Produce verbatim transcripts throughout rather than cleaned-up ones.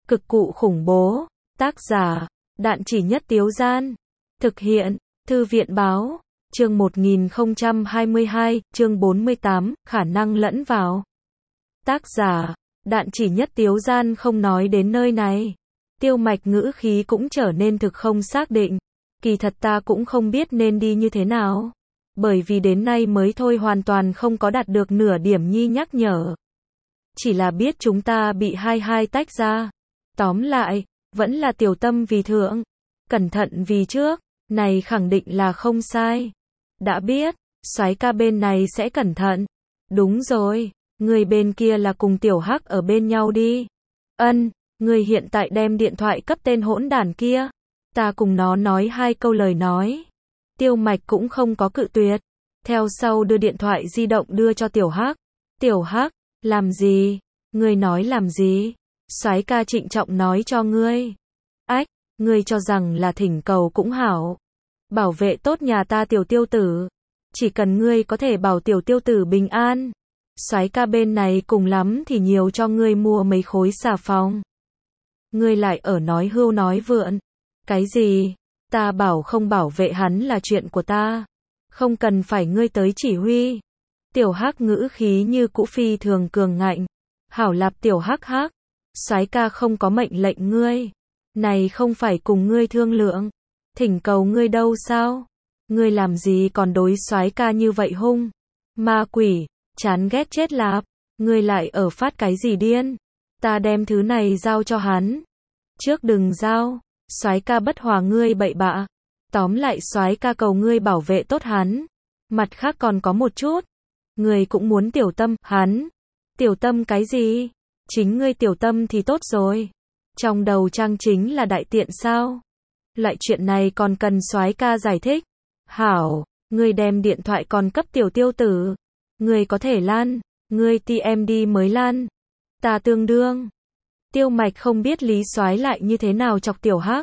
Cực cụ khủng bố. Tác giả, Đạn Chỉ Nhất Tiếu Gian. Thực hiện, Thư viện báo. Chương một nghìn không trăm hai mươi hai, chương bốn mươi tám, khả năng lẫn vào. Tác giả, Đạn Chỉ Nhất Tiếu Gian không nói đến nơi này. Tiêu Mạch ngữ khí cũng trở nên thực không xác định. Kỳ thật ta cũng không biết nên đi như thế nào. Bởi vì đến nay mới thôi hoàn toàn không có đạt được nửa điểm nhi nhắc nhở. Chỉ là biết chúng ta bị hai hai tách ra. Tóm lại, vẫn là tiểu tâm vì thượng. Cẩn thận vì trước. Này khẳng định là không sai. Đã biết, soái ca bên này sẽ cẩn thận. Đúng rồi, người bên kia là cùng tiểu hắc ở bên nhau đi. Ân, người hiện tại đem điện thoại cấp tên hỗn đản kia. Ta cùng nó nói hai câu lời nói. Tiêu Mạch cũng không có cự tuyệt. Theo sau đưa điện thoại di động đưa cho tiểu hắc. Tiểu hắc, làm gì? Ngươi nói làm gì? Soái ca trịnh trọng nói cho ngươi. Ách, ngươi cho rằng là thỉnh cầu cũng hảo. Bảo vệ tốt nhà ta tiểu tiêu tử. Chỉ cần ngươi có thể bảo tiểu tiêu tử bình an. Soái ca bên này cùng lắm thì nhiều cho ngươi mua mấy khối xà phòng. Ngươi lại ở nói hưu nói vượn. Cái gì? Ta bảo không bảo vệ hắn là chuyện của ta. Không cần phải ngươi tới chỉ huy. Tiểu hắc ngữ khí như cũ phi thường cường ngạnh. Hảo lạp tiểu hắc hắc. Soái ca không có mệnh lệnh ngươi. Này không phải cùng ngươi thương lượng. Thỉnh cầu ngươi đâu sao? Ngươi làm gì còn đối soái ca như vậy hung? Ma quỷ, chán ghét chết lạp. Ngươi lại ở phát cái gì điên? Ta đem thứ này giao cho hắn. Trước đừng giao. Soái ca bất hòa ngươi bậy bạ. Tóm lại soái ca cầu ngươi bảo vệ tốt hắn. Mặt khác còn có một chút. Ngươi cũng muốn tiểu tâm hắn. Tiểu tâm cái gì? Chính ngươi tiểu tâm thì tốt rồi. Trong đầu trang chính là đại tiện sao? Loại chuyện này còn cần soái ca giải thích. Hảo, ngươi đem điện thoại còn cấp tiểu tiêu tử. Ngươi có thể lan. Ngươi ti em đi mới lan. Ta tương đương. Tiêu Mạch không biết Lý Soái lại như thế nào chọc tiểu hắc.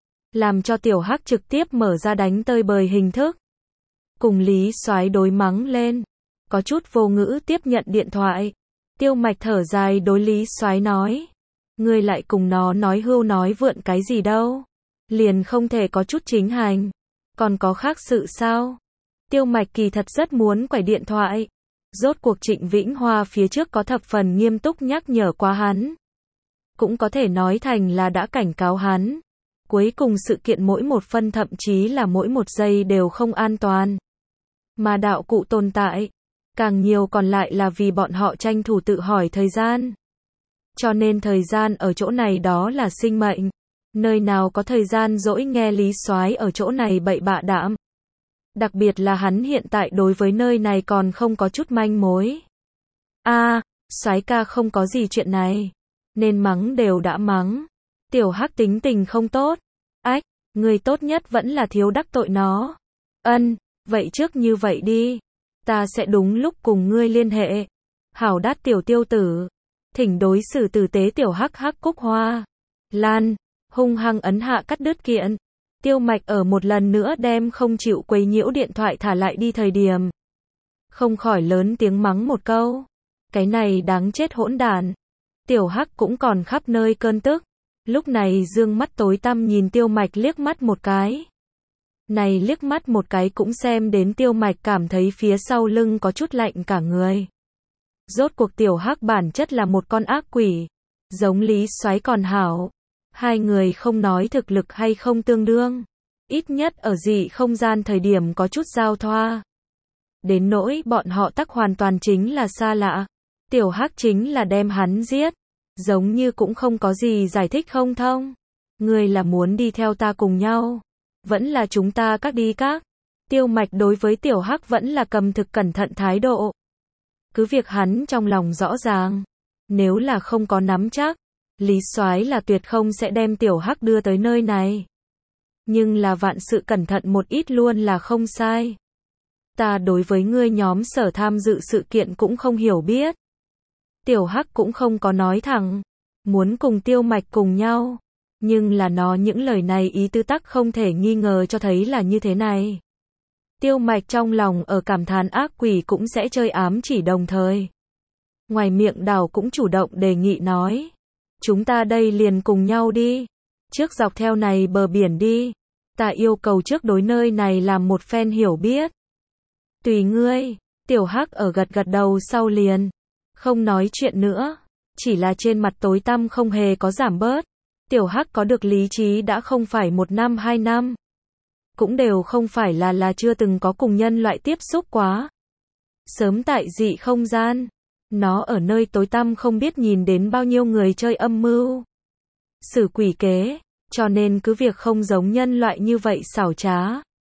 Làm cho tiểu hắc trực tiếp mở ra đánh tơi bời hình thức. Cùng Lý Soái đối mắng lên. Có chút vô ngữ tiếp nhận điện thoại. Tiêu Mạch thở dài đối Lý Soái nói. Ngươi lại cùng nó nói hưu nói vượn cái gì đâu. Liền không thể có chút chính hành. Còn có khác sự sao? Tiêu Mạch kỳ thật rất muốn quải điện thoại. Rốt cuộc Trịnh Vĩnh Hoa phía trước có thập phần nghiêm túc nhắc nhở qua hắn. Cũng có thể nói thành là đã cảnh cáo hắn. Cuối cùng sự kiện mỗi một phân thậm chí là mỗi một giây đều không an toàn. Mà đạo cụ tồn tại. Càng nhiều còn lại là vì bọn họ tranh thủ tự hỏi thời gian. Cho nên thời gian ở chỗ này đó là sinh mệnh. Nơi nào có thời gian dỗi nghe Lý Soái ở chỗ này bậy bạ đạm. Đặc biệt là hắn hiện tại đối với nơi này còn không có chút manh mối. A, à, Soái ca không có gì chuyện này. Nên mắng đều đã mắng. Tiểu hắc tính tình không tốt. Ách, người tốt nhất vẫn là thiếu đắc tội nó. Ân, vậy trước như vậy đi. Ta sẽ đúng lúc cùng ngươi liên hệ. Hảo đát tiểu tiêu tử. Thỉnh đối xử tử tế tiểu hắc hắc cúc hoa. Lan, hung hăng ấn hạ cắt đứt kiện. Tiêu Mạch ở một lần nữa đem không chịu quấy nhiễu điện thoại thả lại đi thời điểm. Không khỏi lớn tiếng mắng một câu. Cái này đáng chết hỗn đản. Tiểu hắc cũng còn khắp nơi cơn tức. Lúc này dương mắt tối tăm nhìn Tiêu Mạch liếc mắt một cái. Này liếc mắt một cái cũng xem đến Tiêu Mạch cảm thấy phía sau lưng có chút lạnh cả người. Rốt cuộc tiểu hắc bản chất là một con ác quỷ. Giống Lý Soái còn hảo. Hai người không nói thực lực hay không tương đương. Ít nhất ở dị không gian thời điểm có chút giao thoa. Đến nỗi bọn họ tắc hoàn toàn chính là xa lạ. Tiểu hắc chính là đem hắn giết. Giống như cũng không có gì giải thích không thông. Ngươi là muốn đi theo ta cùng nhau. Vẫn là chúng ta các đi các. Tiêu Mạch đối với tiểu hắc vẫn là cầm thực cẩn thận thái độ. Cứ việc hắn trong lòng rõ ràng. Nếu là không có nắm chắc. Lý Soái là tuyệt không sẽ đem tiểu hắc đưa tới nơi này. Nhưng là vạn sự cẩn thận một ít luôn là không sai. Ta đối với ngươi nhóm sở tham dự sự kiện cũng không hiểu biết. Tiểu hắc cũng không có nói thẳng. Muốn cùng Tiêu Mạch cùng nhau. Nhưng là nó những lời này ý tứ tắc không thể nghi ngờ cho thấy là như thế này. Tiêu Mạch trong lòng ở cảm thán ác quỷ cũng sẽ chơi ám chỉ đồng thời. Ngoài miệng đào cũng chủ động đề nghị nói. chúng ta đây liền cùng nhau đi. Trước dọc theo này bờ biển đi. Ta yêu cầu trước đối nơi này làm một phen hiểu biết. Tùy ngươi. Tiểu Hắc ở gật gật đầu sau liền. Không nói chuyện nữa. Chỉ là trên mặt tối tăm không hề có giảm bớt. Tiểu Hắc có được lý trí đã không phải một năm hai năm. Cũng đều không phải là là chưa từng có cùng nhân loại tiếp xúc quá. Sớm tại dị không gian. Nó ở nơi tối tăm không biết nhìn đến bao nhiêu người chơi âm mưu. Xử quỷ kế. Cho nên cứ việc không giống nhân loại như vậy xảo trá.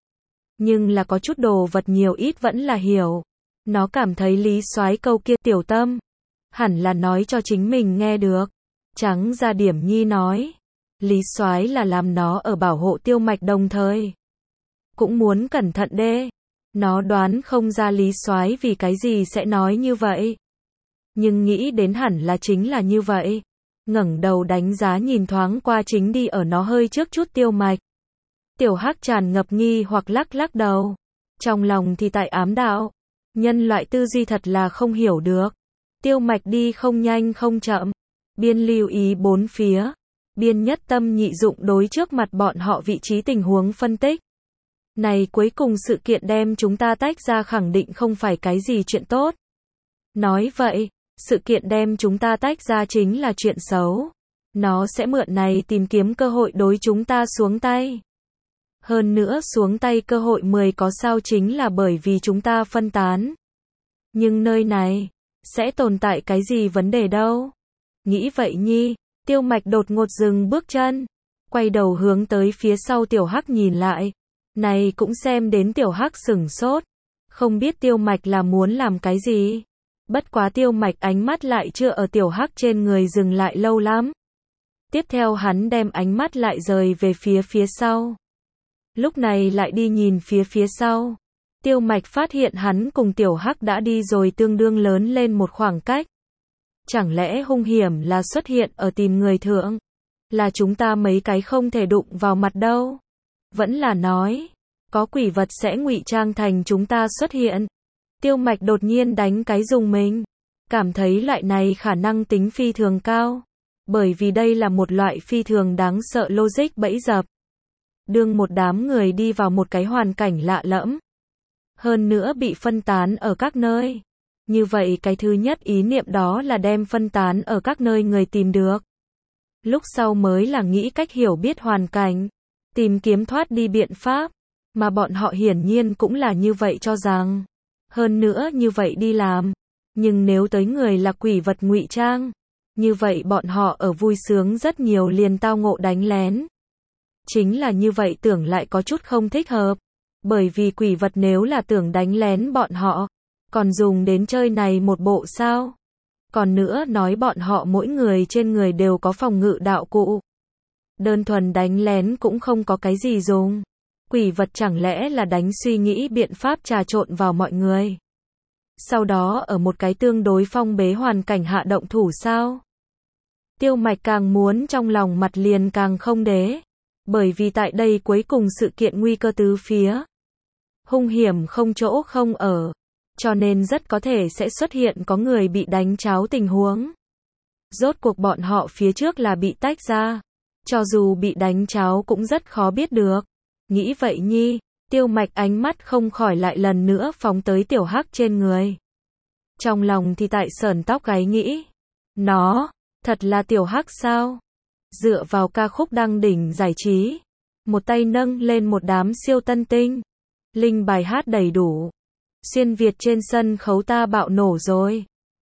Nhưng là có chút đồ vật nhiều ít vẫn là hiểu. Nó cảm thấy Lý Soái câu kia tiểu tâm. Hẳn là nói cho chính mình nghe được. Trắng ra điểm nhi nói. Lý Soái là làm nó ở bảo hộ Tiêu Mạch đồng thời. Cũng muốn cẩn thận đê. Nó đoán không ra Lý Soái vì cái gì sẽ nói như vậy. Nhưng nghĩ đến hẳn là chính là như vậy. Ngẩng đầu đánh giá nhìn thoáng qua chính đi ở nó hơi trước chút Tiêu Mạch. Tiểu Hắc tràn ngập nghi hoặc lắc lắc đầu. Trong lòng thì tại ám đạo. Nhân loại tư duy thật là không hiểu được. Tiêu Mạch đi không nhanh không chậm. Biên lưu ý bốn phía. Biên nhất tâm nhị dụng đối trước mặt bọn họ vị trí tình huống phân tích. Này cuối cùng sự kiện đem chúng ta tách ra khẳng định không phải cái gì chuyện tốt. Nói vậy, sự kiện đem chúng ta tách ra chính là chuyện xấu. Nó sẽ mượn này tìm kiếm cơ hội đối chúng ta xuống tay. Hơn nữa xuống tay cơ hội mười có sao chính là bởi vì chúng ta phân tán. Nhưng nơi này, sẽ tồn tại cái gì vấn đề đâu. Nghĩ vậy nhi, Tiêu Mạch đột ngột dừng bước chân. Quay đầu hướng tới phía sau Tiểu Hắc nhìn lại. Này cũng xem đến Tiểu Hắc sửng sốt. Không biết Tiêu Mạch là muốn làm cái gì. Bất quá Tiêu Mạch ánh mắt lại chưa ở Tiểu Hắc trên người dừng lại lâu lắm. Tiếp theo hắn đem ánh mắt lại rời về phía phía sau. Lúc này lại đi nhìn phía phía sau. Tiêu Mạch phát hiện hắn cùng Tiểu Hắc đã đi rồi tương đương lớn lên một khoảng cách. Chẳng lẽ hung hiểm là xuất hiện ở tìm người thượng? Là chúng ta mấy cái không thể đụng vào mặt đâu. Vẫn là nói, có quỷ vật sẽ ngụy trang thành chúng ta xuất hiện. Tiêu Mạch đột nhiên đánh cái dùng mình. Cảm thấy loại này khả năng tính phi thường cao. Bởi vì đây là một loại phi thường đáng sợ logic bẫy dập. Đương một đám người đi vào một cái hoàn cảnh lạ lẫm. Hơn nữa bị phân tán ở các nơi. Như vậy cái thứ nhất ý niệm đó là đem phân tán ở các nơi người tìm được. Lúc sau mới là nghĩ cách hiểu biết hoàn cảnh. Tìm kiếm thoát đi biện pháp. Mà bọn họ hiển nhiên cũng là như vậy cho rằng. Hơn nữa như vậy đi làm. Nhưng nếu tới người là quỷ vật ngụy trang. Như vậy bọn họ ở vui sướng rất nhiều liền tao ngộ đánh lén. Chính là như vậy tưởng lại có chút không thích hợp. Bởi vì quỷ vật nếu là tưởng đánh lén bọn họ. Còn dùng đến chơi này một bộ sao? Còn nữa nói bọn họ mỗi người trên người đều có phòng ngự đạo cụ. Đơn thuần đánh lén cũng không có cái gì dùng. Quỷ vật chẳng lẽ là đánh suy nghĩ biện pháp trà trộn vào mọi người. Sau đó ở một cái tương đối phong bế hoàn cảnh hạ động thủ sao? Tiêu Mạch càng muốn trong lòng mặt liền càng không đế. Bởi vì tại đây cuối cùng sự kiện nguy cơ tứ phía. Hung hiểm không chỗ không ở. Cho nên rất có thể sẽ xuất hiện có người bị đánh tráo tình huống. Rốt cuộc bọn họ phía trước là bị tách ra. Cho dù bị đánh tráo cũng rất khó biết được. Nghĩ vậy nhi, Tiêu Mạch ánh mắt không khỏi lại lần nữa phóng tới Tiểu Hắc trên người. Trong lòng thì tại sởn tóc gáy nghĩ. Nó, thật là Tiểu Hắc sao? Dựa vào ca khúc đăng đỉnh giải trí. Một tay nâng lên một đám siêu tân tinh. Linh bài hát đầy đủ. Xuyên Việt trên sân khấu ta bạo nổ rồi.